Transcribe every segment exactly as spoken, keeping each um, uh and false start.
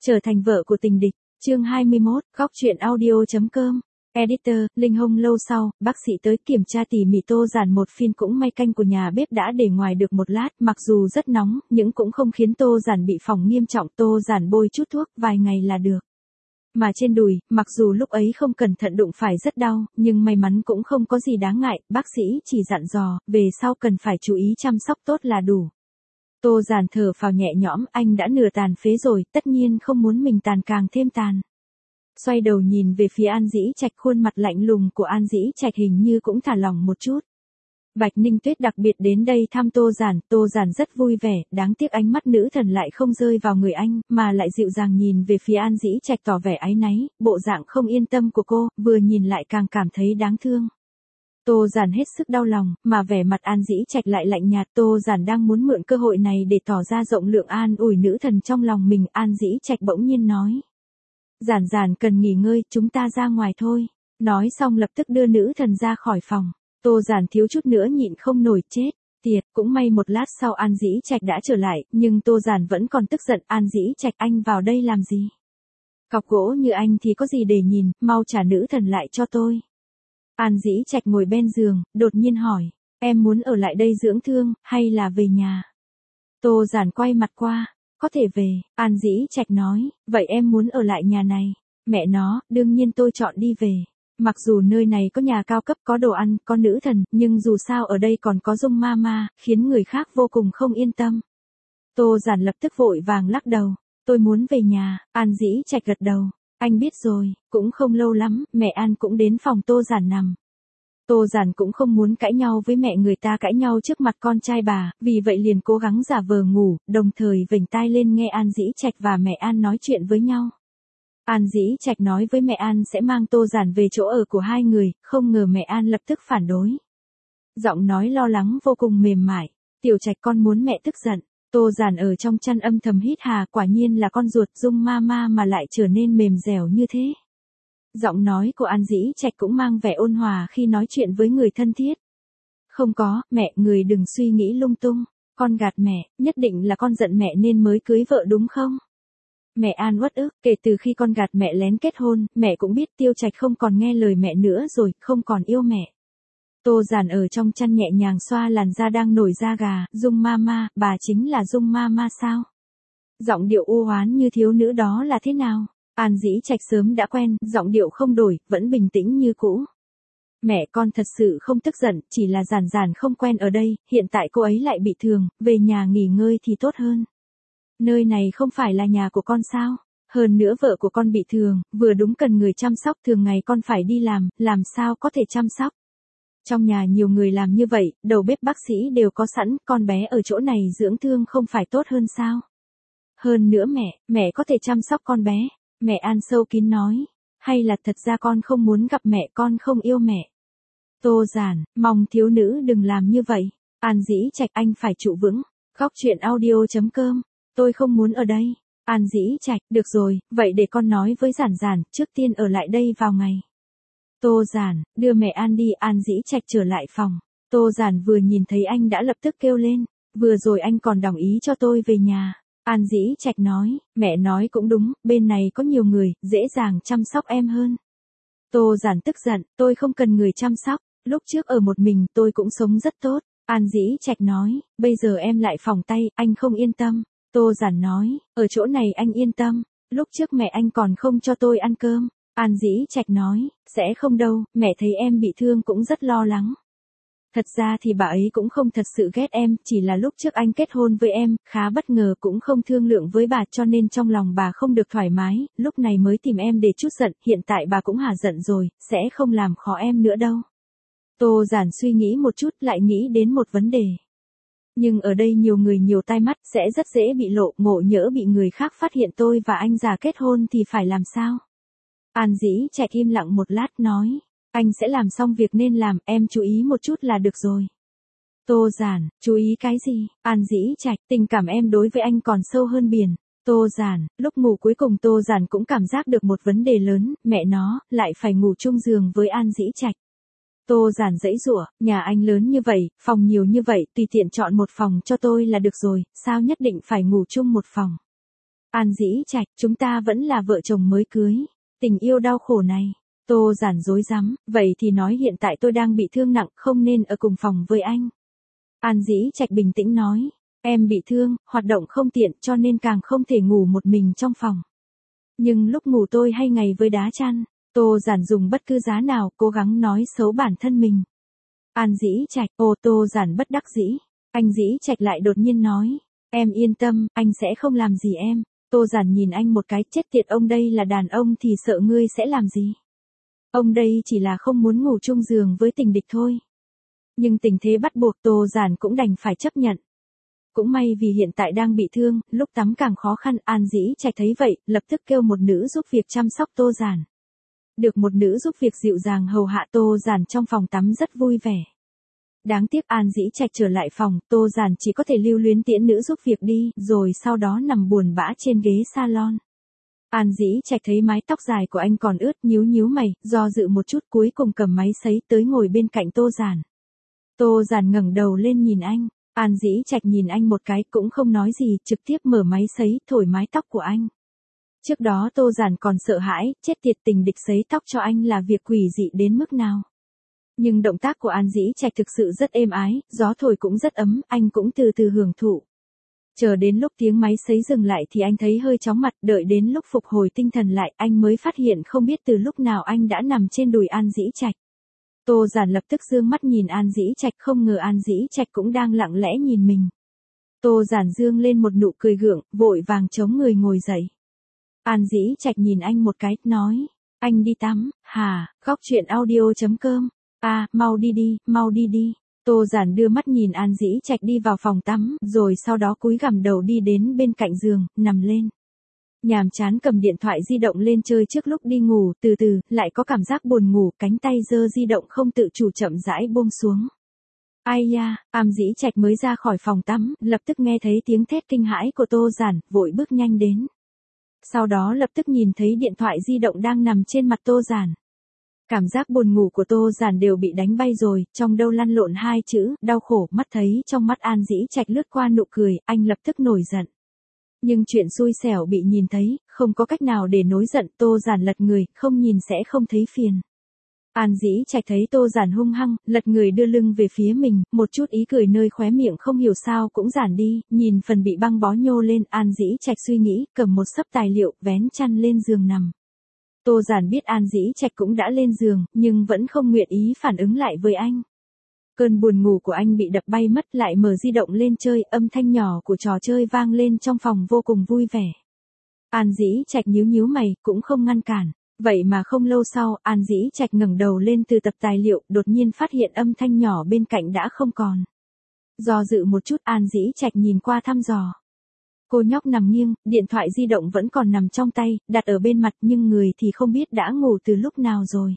Trở thành vợ của tình địch, chương hai mươi mốt, góc truyện audio.com. Editor, Linh Hông. Lâu sau, bác sĩ tới kiểm tra tỉ mỉ Tô Giản một phin. Cũng may canh của nhà bếp đã để ngoài được một lát, mặc dù rất nóng, nhưng cũng không khiến Tô Giản bị phỏng nghiêm trọng. Tô Giản bôi chút thuốc, vài ngày là được. Mà trên đùi, mặc dù lúc ấy không cẩn thận đụng phải rất đau, nhưng may mắn cũng không có gì đáng ngại, bác sĩ chỉ dặn dò, về sau cần phải chú ý chăm sóc tốt là đủ. Tô Giản thở phào nhẹ nhõm, anh đã nửa tàn phế rồi, tất nhiên không muốn mình tàn càng thêm tàn. Xoay đầu nhìn về phía An Dĩ Trạch, khuôn mặt lạnh lùng của An Dĩ Trạch hình như cũng thả lỏng một chút. Bạch Ninh Tuyết đặc biệt đến đây thăm Tô Giản, Tô Giản rất vui vẻ, đáng tiếc ánh mắt nữ thần lại không rơi vào người anh, mà lại dịu dàng nhìn về phía An Dĩ Trạch tỏ vẻ áy náy, bộ dạng không yên tâm của cô, vừa nhìn lại càng cảm thấy đáng thương. Tô Giản hết sức đau lòng, mà vẻ mặt An Dĩ Trạch lại lạnh nhạt. Tô Giản đang muốn mượn cơ hội này để tỏ ra rộng lượng an ủi nữ thần trong lòng mình. An Dĩ Trạch bỗng nhiên nói: Giản Giản cần nghỉ ngơi, chúng ta ra ngoài thôi. Nói xong lập tức đưa nữ thần ra khỏi phòng. Tô Giản thiếu chút nữa nhịn không nổi, chết tiệt. Cũng may một lát sau An Dĩ Trạch đã trở lại, nhưng Tô Giản vẫn còn tức giận. An Dĩ Trạch, anh vào đây làm gì? Cọc gỗ như anh thì có gì để nhìn, mau trả nữ thần lại cho tôi. An Dĩ Trạch ngồi bên giường, đột nhiên hỏi, em muốn ở lại đây dưỡng thương, hay là về nhà? Tô Giản quay mặt qua, có thể về. An Dĩ Trạch nói, vậy em muốn ở lại nhà này. Mẹ nó, đương nhiên tôi chọn đi về. Mặc dù nơi này có nhà cao cấp, có đồ ăn, có nữ thần, nhưng dù sao ở đây còn có Dung Mama, khiến người khác vô cùng không yên tâm. Tô Giản lập tức vội vàng lắc đầu, tôi muốn về nhà. An Dĩ Trạch gật đầu, anh biết rồi. Cũng không lâu lắm, mẹ An cũng đến phòng Tô Giản nằm. Tô Giản cũng không muốn cãi nhau với mẹ người ta, cãi nhau trước mặt con trai bà, vì vậy liền cố gắng giả vờ ngủ, đồng thời vểnh tai lên nghe An Dĩ Trạch và mẹ An nói chuyện với nhau. An Dĩ Trạch nói với mẹ An sẽ mang Tô Giản về chỗ ở của hai người, không ngờ mẹ An lập tức phản đối. Giọng nói lo lắng vô cùng mềm mại, Tiểu Trạch con muốn mẹ tức giận. Tô Giản ở trong chăn âm thầm hít hà, quả nhiên là con ruột Dung Mama mà lại trở nên mềm dẻo như thế. Giọng nói của An Dĩ Trạch cũng mang vẻ ôn hòa khi nói chuyện với người thân thiết. Không có, mẹ, người đừng suy nghĩ lung tung. Con gạt mẹ, nhất định là con giận mẹ nên mới cưới vợ đúng không? Mẹ An uất ức, kể từ khi con gạt mẹ lén kết hôn, mẹ cũng biết Tiêu Trạch không còn nghe lời mẹ nữa rồi, không còn yêu mẹ. Tô Giản ở trong chăn nhẹ nhàng xoa làn da đang nổi da gà. Dung Mama, bà chính là Dung Mama sao? Giọng điệu u oán như thiếu nữ đó là thế nào? An Dĩ Trạch sớm đã quen, giọng điệu không đổi, vẫn bình tĩnh như cũ. Mẹ, con thật sự không tức giận, chỉ là Giản Giản không quen ở đây, hiện tại cô ấy lại bị thương, về nhà nghỉ ngơi thì tốt hơn. Nơi này không phải là nhà của con sao? Hơn nữa vợ của con bị thương, vừa đúng cần người chăm sóc, thường ngày con phải đi làm, làm sao có thể chăm sóc? Trong nhà nhiều người làm như vậy, đầu bếp bác sĩ đều có sẵn, con bé ở chỗ này dưỡng thương không phải tốt hơn sao? Hơn nữa mẹ, mẹ có thể chăm sóc con bé. Mẹ An sâu kín nói, hay là thật ra con không muốn gặp mẹ, con không yêu mẹ. Tô Giản, mong thiếu nữ đừng làm như vậy. An Dĩ Trạch, anh phải trụ vững. Góc truyện audio.com, tôi không muốn ở đây. An Dĩ Trạch, được rồi, vậy để con nói với Giản Giản, trước tiên ở lại đây vào ngày. Tô Giản, đưa mẹ An đi. An Dĩ Trạch trở lại phòng. Tô Giản vừa nhìn thấy anh đã lập tức kêu lên, vừa rồi anh còn đồng ý cho tôi về nhà. An Dĩ Trạch nói, mẹ nói cũng đúng, bên này có nhiều người, dễ dàng chăm sóc em hơn. Tô Giản tức giận, tôi không cần người chăm sóc, lúc trước ở một mình tôi cũng sống rất tốt. An Dĩ Trạch nói, bây giờ em lại phỏng tay, anh không yên tâm. Tô Giản nói, ở chỗ này anh yên tâm, lúc trước mẹ anh còn không cho tôi ăn cơm. An Dĩ Trạch nói, sẽ không đâu, mẹ thấy em bị thương cũng rất lo lắng. Thật ra thì bà ấy cũng không thật sự ghét em, chỉ là lúc trước anh kết hôn với em, khá bất ngờ cũng không thương lượng với bà cho nên trong lòng bà không được thoải mái, lúc này mới tìm em để trút giận, hiện tại bà cũng hả giận rồi, sẽ không làm khó em nữa đâu. Tô Giản suy nghĩ một chút lại nghĩ đến một vấn đề. Nhưng ở đây nhiều người nhiều tai mắt, sẽ rất dễ bị lộ, ngộ nhỡ bị người khác phát hiện tôi và anh già kết hôn thì phải làm sao? An Dĩ Trạch im lặng một lát nói. Anh sẽ làm xong việc nên làm, em chú ý một chút là được rồi. Tô Giản, chú ý cái gì? An Dĩ Trạch, tình cảm em đối với anh còn sâu hơn biển. Tô Giản, lúc ngủ cuối cùng Tô Giản cũng cảm giác được một vấn đề lớn, mẹ nó, lại phải ngủ chung giường với An Dĩ Trạch. Tô Giản giãy giụa, nhà anh lớn như vậy, phòng nhiều như vậy, tùy tiện chọn một phòng cho tôi là được rồi, sao nhất định phải ngủ chung một phòng? An Dĩ Trạch, chúng ta vẫn là vợ chồng mới cưới. Tình yêu đau khổ này. Tô Giản rối rắm, vậy thì nói hiện tại tôi đang bị thương nặng, không nên ở cùng phòng với anh. An Dĩ Trạch bình tĩnh nói, em bị thương, hoạt động không tiện cho nên càng không thể ngủ một mình trong phòng. Nhưng lúc ngủ tôi hay ngày với đá chăn. Tô Giản dùng bất cứ giá nào cố gắng nói xấu bản thân mình. An Dĩ Trạch, ô Tô Giản bất đắc dĩ. Anh Dĩ Trạch lại đột nhiên nói, em yên tâm, anh sẽ không làm gì em. Tô Giản nhìn anh một cái, chết tiệt, ông đây là đàn ông thì sợ ngươi sẽ làm gì. Ông đây chỉ là không muốn ngủ chung giường với tình địch thôi. Nhưng tình thế bắt buộc Tô Giản cũng đành phải chấp nhận. Cũng may vì hiện tại đang bị thương, lúc tắm càng khó khăn. An Dĩ Trạch thấy vậy, lập tức kêu một nữ giúp việc chăm sóc Tô Giản. Được một nữ giúp việc dịu dàng hầu hạ Tô Giản trong phòng tắm rất vui vẻ. Đáng tiếc An Dĩ Trạch trở lại phòng, Tô Giản chỉ có thể lưu luyến tiễn nữ giúp việc đi, rồi sau đó nằm buồn bã trên ghế salon. An Dĩ Trạch thấy mái tóc dài của anh còn ướt, nhíu nhíu mày, do dự một chút cuối cùng cầm máy sấy tới ngồi bên cạnh Tô Giản. Tô Giản ngẩng đầu lên nhìn anh, An Dĩ Trạch nhìn anh một cái cũng không nói gì, trực tiếp mở máy sấy, thổi mái tóc của anh. Trước đó Tô Giản còn sợ hãi, chết tiệt, tình địch sấy tóc cho anh là việc quỷ dị đến mức nào. Nhưng động tác của An Dĩ Trạch thực sự rất êm ái, gió thổi cũng rất ấm, anh cũng từ từ hưởng thụ. Chờ đến lúc tiếng máy sấy dừng lại thì anh thấy hơi chóng mặt, đợi đến lúc phục hồi tinh thần lại anh mới phát hiện không biết từ lúc nào anh đã nằm trên đùi An Dĩ Trạch. Tô Giản lập tức dương mắt nhìn An Dĩ Trạch, không ngờ An Dĩ Trạch cũng đang lặng lẽ nhìn mình. Tô Giản dương lên một nụ cười gượng, vội vàng chống người ngồi dậy. An Dĩ Trạch nhìn anh một cái, nói, anh đi tắm, hả, góc truyện audio chấm com, à, mau đi đi, mau đi đi. Tô Giản đưa mắt nhìn An Dĩ Trạch đi vào phòng tắm, rồi sau đó cúi gằm đầu đi đến bên cạnh giường, nằm lên. Nhàm chán cầm điện thoại di động lên chơi trước lúc đi ngủ, từ từ, lại có cảm giác buồn ngủ, cánh tay giơ di động không tự chủ chậm rãi buông xuống. Ai da, An Dĩ Trạch mới ra khỏi phòng tắm, lập tức nghe thấy tiếng thét kinh hãi của Tô Giản, vội bước nhanh đến. Sau đó lập tức nhìn thấy điện thoại di động đang nằm trên mặt Tô Giản. Cảm giác buồn ngủ của Tô Giản đều bị đánh bay rồi, trong đầu lăn lộn hai chữ, đau khổ, mắt thấy trong mắt An Dĩ Trạch lướt qua nụ cười, anh lập tức nổi giận. Nhưng chuyện xui xẻo bị nhìn thấy, không có cách nào để nối giận, Tô Giản lật người, không nhìn sẽ không thấy phiền. An Dĩ Trạch thấy Tô Giản hung hăng, lật người đưa lưng về phía mình, một chút ý cười nơi khóe miệng không hiểu sao cũng giản đi, nhìn phần bị băng bó nhô lên, An Dĩ Trạch suy nghĩ, cầm một xấp tài liệu, vén chăn lên giường nằm. Tô Giản biết An Dĩ Trạch cũng đã lên giường, nhưng vẫn không nguyện ý phản ứng lại với anh. Cơn buồn ngủ của anh bị đập bay mất, lại mở di động lên chơi, âm thanh nhỏ của trò chơi vang lên trong phòng vô cùng vui vẻ. An Dĩ Trạch nhíu nhíu mày, cũng không ngăn cản. Vậy mà không lâu sau, An Dĩ Trạch ngẩng đầu lên từ tập tài liệu, đột nhiên phát hiện âm thanh nhỏ bên cạnh đã không còn. Do dự một chút, An Dĩ Trạch nhìn qua thăm dò. Cô nhóc nằm nghiêng, điện thoại di động vẫn còn nằm trong tay, đặt ở bên mặt nhưng người thì không biết đã ngủ từ lúc nào rồi.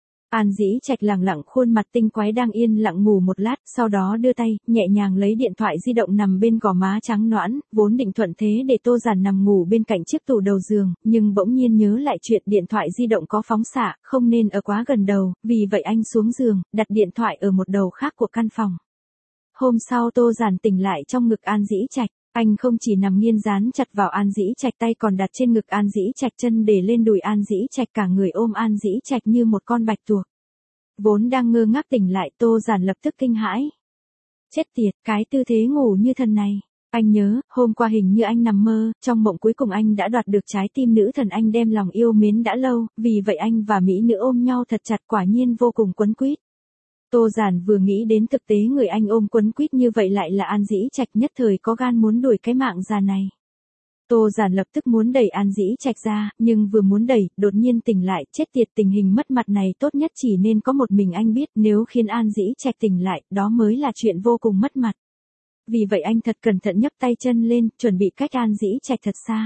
An Dĩ Trạch lẳng lặng, khuôn mặt tinh quái đang yên lặng ngủ một lát, sau đó đưa tay, nhẹ nhàng lấy điện thoại di động nằm bên gò má trắng nõn, vốn định thuận thế để Tô Giản nằm ngủ bên cạnh chiếc tủ đầu giường, nhưng bỗng nhiên nhớ lại chuyện điện thoại di động có phóng xạ, không nên ở quá gần đầu, vì vậy anh xuống giường, đặt điện thoại ở một đầu khác của căn phòng. Hôm sau Tô Giản tỉnh lại trong ngực An Dĩ Trạch. Anh không chỉ nằm nghiêng dán chặt vào An Dĩ Trạch, tay còn đặt trên ngực An Dĩ Trạch, chân để lên đùi An Dĩ Trạch, cả người ôm An Dĩ Trạch như một con bạch tuộc. Vốn đang ngơ ngác tỉnh lại, Tô Giản lập tức kinh hãi. Chết tiệt, cái tư thế ngủ như thần này. Anh nhớ, hôm qua hình như anh nằm mơ, trong mộng cuối cùng anh đã đoạt được trái tim nữ thần anh đem lòng yêu mến đã lâu, vì vậy anh và mỹ nữ ôm nhau thật chặt, quả nhiên vô cùng quấn quýt. Tô Giản vừa nghĩ đến thực tế người anh ôm quấn quýt như vậy lại là An Dĩ Trạch, nhất thời có gan muốn đuổi cái mạng già này. Tô Giản lập tức muốn đẩy An Dĩ Trạch ra, nhưng vừa muốn đẩy, đột nhiên tỉnh lại, chết tiệt, tình hình mất mặt này tốt nhất chỉ nên có một mình anh biết, nếu khiến An Dĩ Trạch tỉnh lại, đó mới là chuyện vô cùng mất mặt. Vì vậy anh thật cẩn thận nhấc tay chân lên, chuẩn bị cách An Dĩ Trạch thật xa.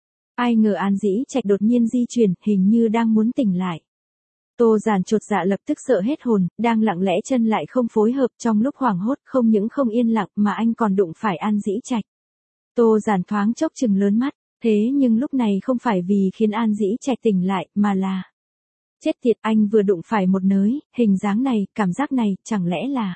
Ai ngờ An Dĩ Trạch đột nhiên di chuyển, hình như đang muốn tỉnh lại. Tô Giản chột dạ lập tức sợ hết hồn, đang lặng lẽ chân lại không phối hợp, trong lúc hoảng hốt không những không yên lặng mà anh còn đụng phải An Dĩ Trạch. Tô Giản thoáng chốc trừng lớn mắt, thế nhưng lúc này không phải vì khiến An Dĩ Trạch tỉnh lại, mà là... Chết tiệt, anh vừa đụng phải một nới, hình dáng này, cảm giác này, chẳng lẽ là...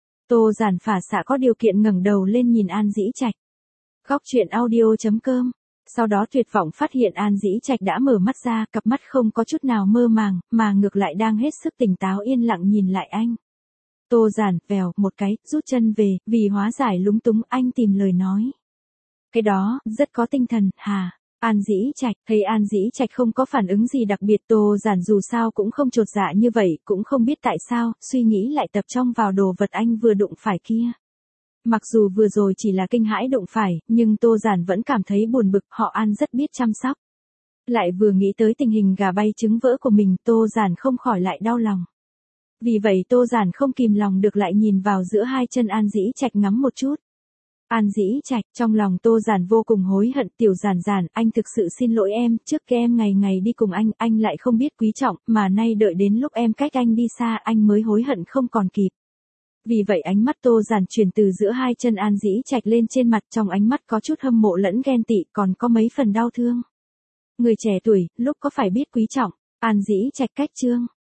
Tô Giản phả xạ có điều kiện ngẩng đầu lên nhìn An Dĩ Trạch. Góc truyện audio chấm com Sau đó tuyệt vọng phát hiện An Dĩ Trạch đã mở mắt ra, cặp mắt không có chút nào mơ màng, mà ngược lại đang hết sức tỉnh táo yên lặng nhìn lại anh. Tô Giản, vèo, một cái, rút chân về, vì hóa giải lúng túng anh tìm lời nói. Cái đó, rất có tinh thần, hà. An Dĩ Trạch, thấy An Dĩ Trạch không có phản ứng gì đặc biệt, Tô Giản dù sao cũng không chột dạ như vậy, cũng không biết tại sao, suy nghĩ lại tập trung vào đồ vật anh vừa đụng phải kia. Mặc dù vừa rồi chỉ là kinh hãi đụng phải, nhưng Tô Giản vẫn cảm thấy buồn bực, họ An rất biết chăm sóc. Lại vừa nghĩ tới tình hình gà bay trứng vỡ của mình, Tô Giản không khỏi lại đau lòng. Vì vậy Tô Giản không kìm lòng được lại nhìn vào giữa hai chân An Dĩ Trạch ngắm một chút. An Dĩ Trạch, trong lòng Tô Giản vô cùng hối hận, tiểu Giản Giản, anh thực sự xin lỗi em, trước kia em ngày ngày đi cùng anh, anh lại không biết quý trọng, mà nay đợi đến lúc em cách anh đi xa, anh mới hối hận không còn kịp. Vì vậy ánh mắt Tô Giản chuyển từ giữa hai chân An Dĩ Trạch lên trên mặt, trong ánh mắt có chút hâm mộ lẫn ghen tị, còn có mấy phần đau thương. Người trẻ tuổi, lúc có phải biết quý trọng. An Dĩ Trạch cách chương